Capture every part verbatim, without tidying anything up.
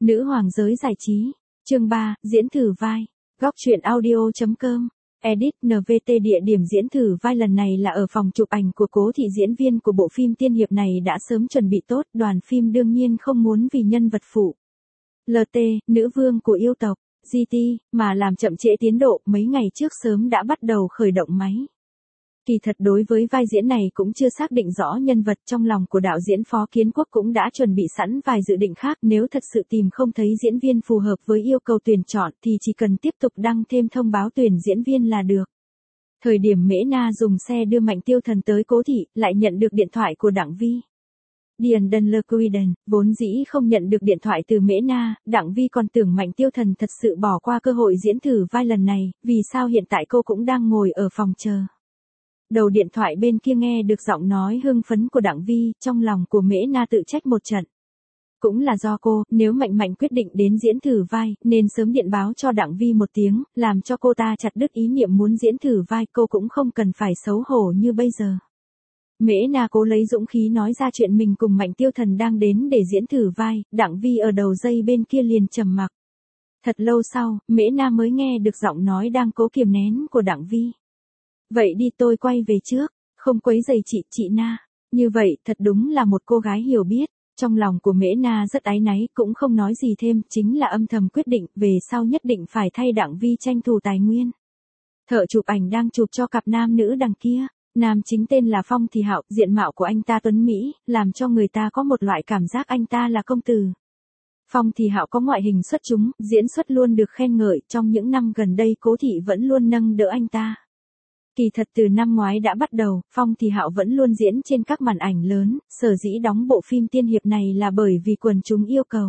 Nữ hoàng giới giải trí. Chương ba, diễn thử vai. Góc truyện audio chấm com. Edit en vê tê. Địa điểm diễn thử vai lần này là ở phòng chụp ảnh của Cố Thị. Diễn viên của bộ phim tiên hiệp này đã sớm chuẩn bị tốt, đoàn phim đương nhiên không muốn vì nhân vật phụ lờ tê, nữ vương của yêu tộc giê tê, mà làm chậm trễ tiến độ. Mấy ngày trước sớm đã bắt đầu khởi động máy. Kỳ thật đối với vai diễn này cũng chưa xác định rõ nhân vật, trong lòng của đạo diễn Phó Kiến Quốc cũng đã chuẩn bị sẵn vài dự định khác. Nếu thật sự tìm không thấy diễn viên phù hợp với yêu cầu tuyển chọn thì chỉ cần tiếp tục đăng thêm thông báo tuyển diễn viên là được. Thời điểm Mễ Na dùng xe đưa Mạnh Tiêu Thần tới Cố Thị, lại nhận được điện thoại của Đặng Vi. Điền Đần Lơ Quiden, vốn dĩ không nhận được điện thoại từ Mễ Na, Đặng Vi còn tưởng Mạnh Tiêu Thần thật sự bỏ qua cơ hội diễn thử vai lần này, vì sao hiện tại cô cũng đang ngồi ở phòng chờ. Đầu điện thoại bên kia nghe được giọng nói hưng phấn của Đặng Vi, trong lòng của Mễ Na tự trách một trận. Cũng là do cô, nếu Mạnh Mạnh quyết định đến diễn thử vai, nên sớm điện báo cho Đặng Vi một tiếng, làm cho cô ta chặt đứt ý niệm muốn diễn thử vai, cô cũng không cần phải xấu hổ như bây giờ. Mễ Na cố lấy dũng khí nói ra chuyện mình cùng Mạnh Tiêu Thần đang đến để diễn thử vai, Đặng Vi ở đầu dây bên kia liền trầm mặc. Thật lâu sau, Mễ Na mới nghe được giọng nói đang cố kiềm nén của Đặng Vi. Vậy đi, tôi quay về trước, không quấy rầy chị, chị Na. Như vậy, thật đúng là một cô gái hiểu biết. Trong lòng của Mễ Na rất áy náy, cũng không nói gì thêm, chính là âm thầm quyết định, về sau nhất định phải thay Đặng Vi tranh thủ tài nguyên. Thợ chụp ảnh đang chụp cho cặp nam nữ đằng kia. Nam chính tên là Phong Thì Hạo, diện mạo của anh ta tuấn Mỹ, làm cho người ta có một loại cảm giác anh ta là công tử. Phong Thì Hạo có ngoại hình xuất chúng, diễn xuất luôn được khen ngợi, trong những năm gần đây Cố Thị vẫn luôn nâng đỡ anh ta. Kỳ thật từ năm ngoái đã bắt đầu, Phong Thì Hạo vẫn luôn diễn trên các màn ảnh lớn, sở dĩ đóng bộ phim tiên hiệp này là bởi vì quần chúng yêu cầu.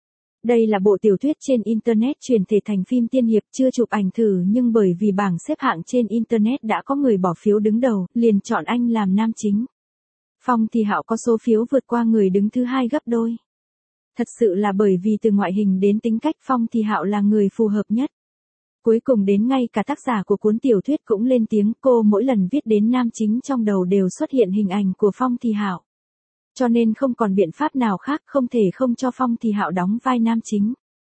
Đây là bộ tiểu thuyết trên Internet chuyển thể thành phim tiên hiệp, chưa chụp ảnh thử nhưng bởi vì bảng xếp hạng trên Internet đã có người bỏ phiếu đứng đầu, liền chọn anh làm nam chính. Phong Thì Hạo có số phiếu vượt qua người đứng thứ hai gấp đôi. Thật sự là bởi vì từ ngoại hình đến tính cách Phong Thì Hạo là người phù hợp nhất. Cuối cùng đến ngay cả tác giả của cuốn tiểu thuyết cũng lên tiếng, cô mỗi lần viết đến nam chính trong đầu đều xuất hiện hình ảnh của Phong Thì Hạo. Cho nên không còn biện pháp nào khác, không thể không cho Phong Thì Hạo đóng vai nam chính.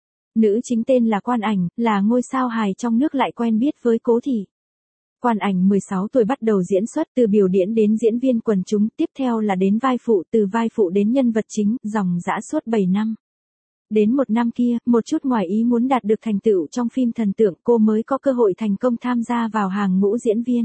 Nữ chính tên là Quan Ảnh, là ngôi sao hài trong nước lại quen biết với Cố Thị. Quan Ảnh mười sáu tuổi bắt đầu diễn xuất, từ biểu diễn đến diễn viên quần chúng, tiếp theo là đến vai phụ, từ vai phụ đến nhân vật chính, dòng dã suốt bảy năm. Đến một năm kia, một chút ngoài ý muốn đạt được thành tựu trong phim thần tượng, cô mới có cơ hội thành công tham gia vào hàng ngũ diễn viên.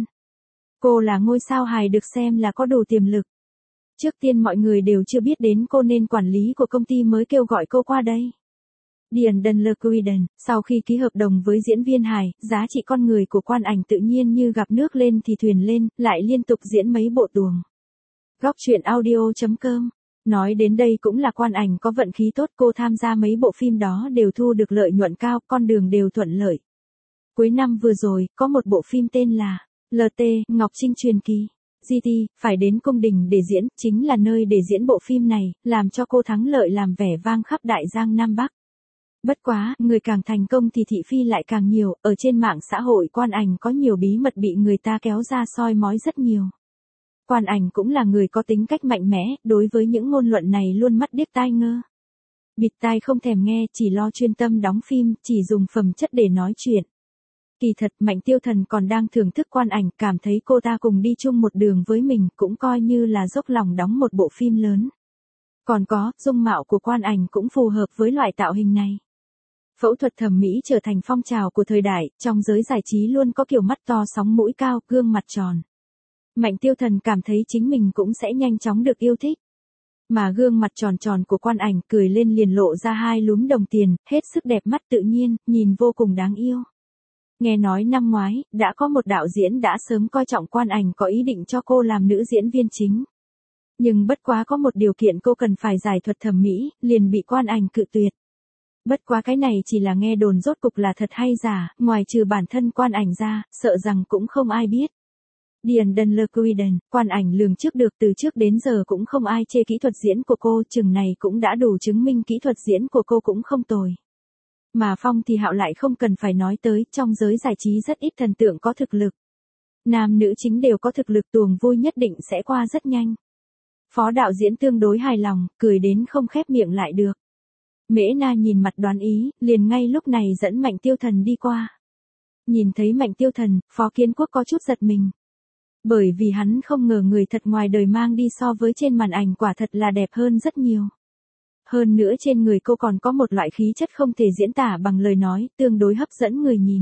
Cô là ngôi sao hài được xem là có đủ tiềm lực. Trước tiên mọi người đều chưa biết đến cô nên quản lý của công ty mới kêu gọi cô qua đây. Điền Đần Lơ Quiden, sau khi ký hợp đồng với diễn viên hài, giá trị con người của Quan Ảnh tự nhiên như gặp nước lên thì thuyền lên, lại liên tục diễn mấy bộ tuồng. Góc truyện audio chấm com. Nói đến đây cũng là Quan Ảnh có vận khí tốt, cô tham gia mấy bộ phim đó đều thu được lợi nhuận cao, con đường đều thuận lợi. Cuối năm vừa rồi, có một bộ phim tên là lờ tê, Ngọc Trinh truyền kỳ. giê tê, phải đến cung đình để diễn, chính là nơi để diễn bộ phim này, làm cho cô thắng lợi làm vẻ vang khắp Đại Giang Nam Bắc. Bất quá, người càng thành công thì thị phi lại càng nhiều, ở trên mạng xã hội Quan Ảnh có nhiều bí mật bị người ta kéo ra soi mói rất nhiều. Quan Ảnh cũng là người có tính cách mạnh mẽ, đối với những ngôn luận này luôn mắt điếc tai ngơ. Bịt tai không thèm nghe, chỉ lo chuyên tâm đóng phim, chỉ dùng phẩm chất để nói chuyện. Kỳ thật Mạnh Tiêu Thần còn đang thưởng thức Quan Ảnh, cảm thấy cô ta cùng đi chung một đường với mình, cũng coi như là dốc lòng đóng một bộ phim lớn. Còn có, dung mạo của Quan Ảnh cũng phù hợp với loại tạo hình này. Phẫu thuật thẩm mỹ trở thành phong trào của thời đại, trong giới giải trí luôn có kiểu mắt to sóng mũi cao, gương mặt tròn. Mạnh Tiêu Thần cảm thấy chính mình cũng sẽ nhanh chóng được yêu thích. Mà gương mặt tròn tròn của Quan Ảnh cười lên liền lộ ra hai lúm đồng tiền, hết sức đẹp mắt tự nhiên, nhìn vô cùng đáng yêu. Nghe nói năm ngoái, đã có một đạo diễn đã sớm coi trọng Quan Ảnh có ý định cho cô làm nữ diễn viên chính. Nhưng bất quá có một điều kiện cô cần phải giải thuật thẩm mỹ, liền bị Quan Ảnh cự tuyệt. Bất quá cái này chỉ là nghe đồn, rốt cục là thật hay giả, ngoài trừ bản thân Quan Ảnh ra, sợ rằng cũng không ai biết. Điền Đần Lơ Quiden, Quan Ảnh lường trước được, từ trước đến giờ cũng không ai chê kỹ thuật diễn của cô, chừng này cũng đã đủ chứng minh kỹ thuật diễn của cô cũng không tồi. Mà Phong Thì Hạo lại không cần phải nói tới, trong giới giải trí rất ít thần tượng có thực lực. Nam nữ chính đều có thực lực, tuồng vui nhất định sẽ qua rất nhanh. Phó đạo diễn tương đối hài lòng, cười đến không khép miệng lại được. Mễ Na nhìn mặt đoán ý, liền ngay lúc này dẫn Mạnh Tiêu Thần đi qua. Nhìn thấy Mạnh Tiêu Thần, Phó Kiến Quốc có chút giật mình. Bởi vì hắn không ngờ người thật ngoài đời mang đi so với trên màn ảnh quả thật là đẹp hơn rất nhiều. Hơn nữa trên người cô còn có một loại khí chất không thể diễn tả bằng lời nói, tương đối hấp dẫn người nhìn.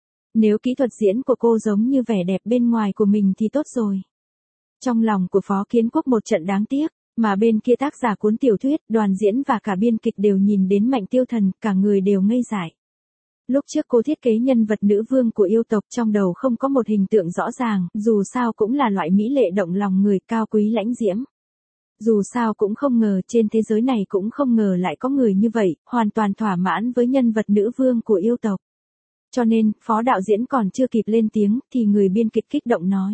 Nếu kỹ thuật diễn của cô giống như vẻ đẹp bên ngoài của mình thì tốt rồi. Trong lòng của Phó Kiến Quốc một trận đáng tiếc, mà bên kia tác giả cuốn tiểu thuyết, đoàn diễn và cả biên kịch đều nhìn đến Mạnh Tiêu Thần, cả người đều ngây dại. Lúc trước cô thiết kế nhân vật nữ vương của yêu tộc trong đầu không có một hình tượng rõ ràng, dù sao cũng là loại mỹ lệ động lòng người cao quý lãnh diễm. Dù sao cũng không ngờ trên thế giới này cũng không ngờ lại có người như vậy, hoàn toàn thỏa mãn với nhân vật nữ vương của yêu tộc. Cho nên, phó đạo diễn còn chưa kịp lên tiếng, thì người biên kịch kích động nói.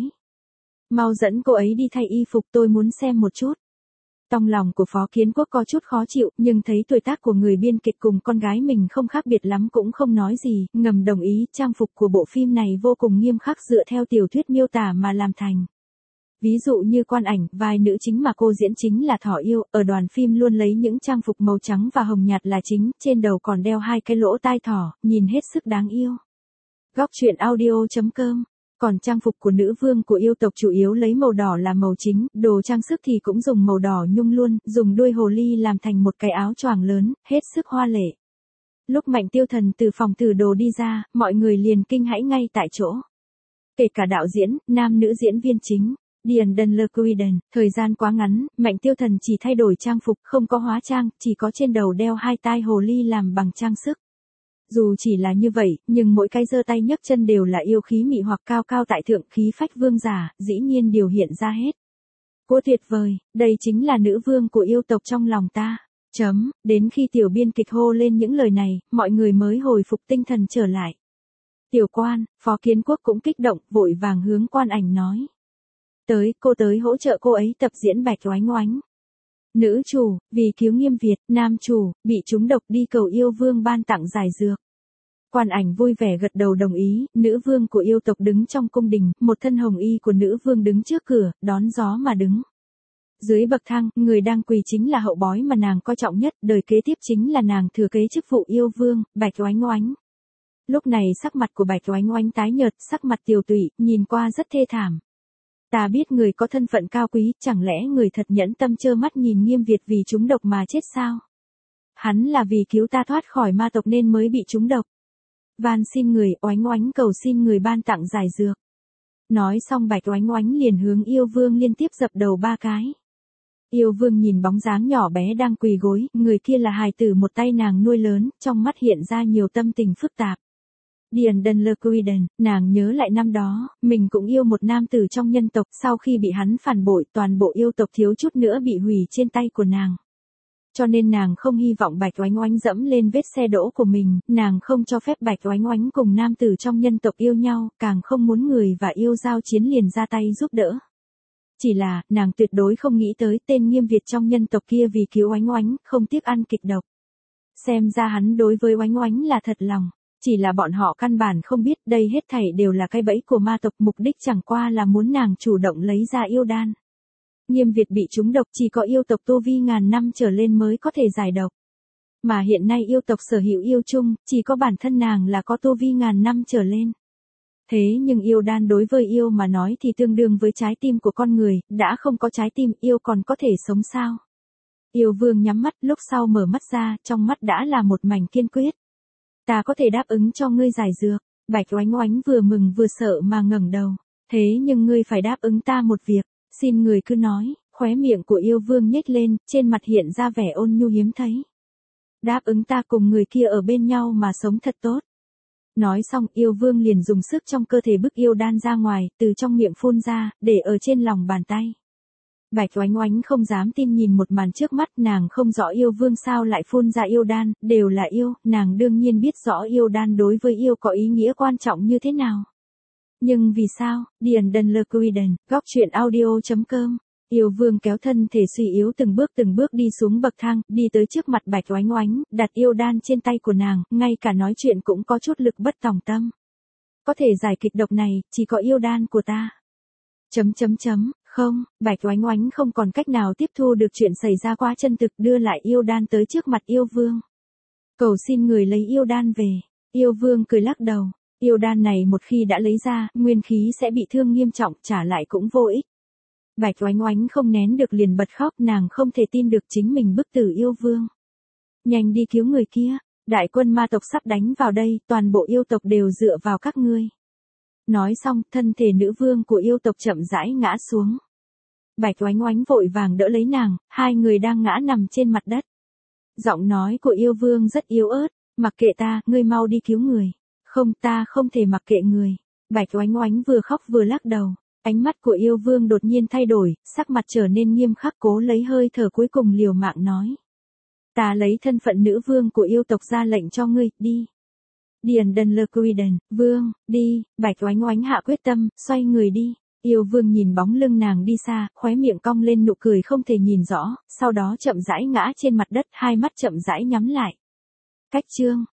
Mau dẫn cô ấy đi thay y phục, tôi muốn xem một chút. Trong lòng của Phó Kiến Quốc có chút khó chịu, nhưng thấy tuổi tác của người biên kịch cùng con gái mình không khác biệt lắm cũng không nói gì, ngầm đồng ý, trang phục của bộ phim này vô cùng nghiêm khắc dựa theo tiểu thuyết miêu tả mà làm thành. Ví dụ như quan ảnh, vai nữ chính mà cô diễn chính là thỏ yêu, ở đoàn phim luôn lấy những trang phục màu trắng và hồng nhạt là chính, trên đầu còn đeo hai cái lỗ tai thỏ, nhìn hết sức đáng yêu. Góc truyện audio chấm com. Còn trang phục của nữ vương của yêu tộc chủ yếu lấy màu đỏ là màu chính, đồ trang sức thì cũng dùng màu đỏ nhung luôn, dùng đuôi hồ ly làm thành một cái áo choàng lớn, hết sức hoa lệ. Lúc Mạnh Tiêu Thần từ phòng thử đồ đi ra, mọi người liền kinh hãi ngay tại chỗ. Kể cả đạo diễn, nam nữ diễn viên chính. Điền Đần Lơ Quiden, thời gian quá ngắn, Mạnh Tiêu Thần chỉ thay đổi trang phục, không có hóa trang, chỉ có trên đầu đeo hai tai hồ ly làm bằng trang sức. Dù chỉ là như vậy, nhưng mỗi cái giơ tay nhấc chân đều là yêu khí mị hoặc cao cao tại thượng, khí phách vương giả, dĩ nhiên điều hiện ra hết. Cô tuyệt vời, đây chính là nữ vương của yêu tộc trong lòng ta. Chấm, đến khi tiểu biên kịch hô lên những lời này, mọi người mới hồi phục tinh thần trở lại. Tiểu quan, Phó Kiến Quốc cũng kích động, vội vàng hướng quan ảnh nói. Tới, cô tới hỗ trợ cô ấy tập diễn Bạch Oánh Oánh. Nữ chủ, vì cứu Nghiêm Việt, nam chủ, bị trúng độc đi cầu yêu vương ban tặng giải dược. Quan ảnh vui vẻ gật đầu đồng ý, nữ vương của yêu tộc đứng trong cung đình, một thân hồng y của nữ vương đứng trước cửa, đón gió mà đứng. Dưới bậc thang, người đang quỳ chính là hậu bói mà nàng coi trọng nhất, đời kế tiếp chính là nàng thừa kế chức vụ yêu vương, Bạch Oánh Oánh. Lúc này sắc mặt của Bạch Oánh Oánh tái nhợt, sắc mặt tiều tụy, nhìn qua rất thê thảm. Ta biết người có thân phận cao quý, chẳng lẽ người thật nhẫn tâm trơ mắt nhìn Nghiêm Việt vì trúng độc mà chết sao? Hắn là vì cứu ta thoát khỏi ma tộc nên mới bị trúng độc. Van xin người, Oánh Oánh cầu xin người ban tặng giải dược. Nói xong Bạch Oánh Oánh liền hướng yêu vương liên tiếp dập đầu ba cái. Yêu vương nhìn bóng dáng nhỏ bé đang quỳ gối, người kia là hài tử một tay nàng nuôi lớn, trong mắt hiện ra nhiều tâm tình phức tạp. Điền Đần Lơ Quiden, nàng nhớ lại năm đó, mình cũng yêu một nam tử trong nhân tộc, sau khi bị hắn phản bội, toàn bộ yêu tộc thiếu chút nữa bị hủy trên tay của nàng. Cho nên nàng không hy vọng Bạch Oánh Oánh dẫm lên vết xe đỗ của mình, nàng không cho phép Bạch Oánh Oánh cùng nam tử trong nhân tộc yêu nhau, càng không muốn người và yêu giao chiến liền ra tay giúp đỡ. Chỉ là, nàng tuyệt đối không nghĩ tới tên Nghiêm Việt trong nhân tộc kia vì cứu Oánh Oánh, không tiếc ăn kịch độc. Xem ra hắn đối với Oánh Oánh là thật lòng. Chỉ là bọn họ căn bản không biết đây hết thảy đều là cái bẫy của ma tộc, mục đích chẳng qua là muốn nàng chủ động lấy ra yêu đan. Nghiêm Việt bị trúng độc chỉ có yêu tộc tu vi ngàn năm trở lên mới có thể giải độc. Mà hiện nay yêu tộc sở hữu yêu chung, chỉ có bản thân nàng là có tu vi ngàn năm trở lên. Thế nhưng yêu đan đối với yêu mà nói thì tương đương với trái tim của con người, đã không có trái tim yêu còn có thể sống sao? Yêu vương nhắm mắt, lúc sau mở mắt ra, trong mắt đã là một mảnh kiên quyết. Ta có thể đáp ứng cho ngươi giải dược. Bạch Oánh Oánh vừa mừng vừa sợ mà ngẩng đầu. Thế nhưng ngươi phải đáp ứng ta một việc. Xin người cứ nói. Khóe miệng của yêu vương nhếch lên, trên mặt hiện ra vẻ ôn nhu hiếm thấy. Đáp ứng ta cùng người kia ở bên nhau mà sống thật tốt. Nói xong yêu vương liền dùng sức trong cơ thể bức yêu đan ra ngoài, từ trong miệng phun ra, để ở trên lòng bàn tay. Bạch Oánh Oánh không dám tin nhìn một màn trước mắt, nàng không rõ yêu vương sao lại phun ra yêu đan, đều là yêu, nàng đương nhiên biết rõ yêu đan đối với yêu có ý nghĩa quan trọng như thế nào. Nhưng vì sao? Điền Đần Lơ Quiden, góc truyện audio chấm com. Yêu vương kéo thân thể suy yếu từng bước từng bước đi xuống bậc thang, đi tới trước mặt Bạch Oánh Oánh, đặt yêu đan trên tay của nàng, ngay cả nói chuyện cũng có chút lực bất tòng tâm. Có thể giải kịch độc này, chỉ có yêu đan của ta. Chấm chấm chấm, không, Bạch Oánh Oánh không còn cách nào tiếp thu được chuyện xảy ra quá chân thực, đưa lại yêu đan tới trước mặt yêu vương. Cầu xin người lấy yêu đan về. Yêu vương cười lắc đầu. Yêu đan này một khi đã lấy ra, nguyên khí sẽ bị thương nghiêm trọng, trả lại cũng vô ích. Bạch Oánh Oánh không nén được liền bật khóc, nàng không thể tin được chính mình bức tử yêu vương. Nhanh đi cứu người kia, đại quân ma tộc sắp đánh vào đây, toàn bộ yêu tộc đều dựa vào các ngươi. Nói xong, thân thể nữ vương của yêu tộc chậm rãi ngã xuống. Bạch Oánh Oánh vội vàng đỡ lấy nàng, hai người đang ngã nằm trên mặt đất. Giọng nói của yêu vương rất yếu ớt, mặc kệ ta, ngươi mau đi cứu người. Không, ta không thể mặc kệ người. Bạch Oánh Oánh vừa khóc vừa lắc đầu. Ánh mắt của yêu vương đột nhiên thay đổi, sắc mặt trở nên nghiêm khắc, cố lấy hơi thở cuối cùng liều mạng nói. Ta lấy thân phận nữ vương của yêu tộc ra lệnh cho ngươi, đi. Điền Đần Lơ Quy Đần, vương, đi. Bạch Oánh Oánh hạ quyết tâm, xoay người đi. Yêu vương nhìn bóng lưng nàng đi xa, khóe miệng cong lên nụ cười không thể nhìn rõ, sau đó chậm rãi ngã trên mặt đất, hai mắt chậm rãi nhắm lại. Cách chương